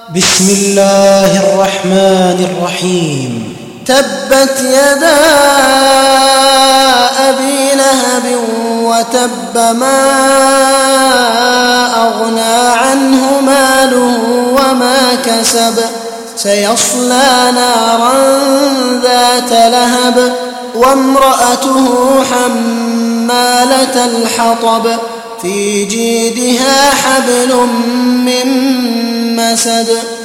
بسم الله الرحمن الرحيم. تبت يدا أبي لهب وتب، ما أغنى عنه ماله وما كسب، سيصلى نارا ذات لهب وامرأته حمالة الحطب، في جيدها حبل من مسد.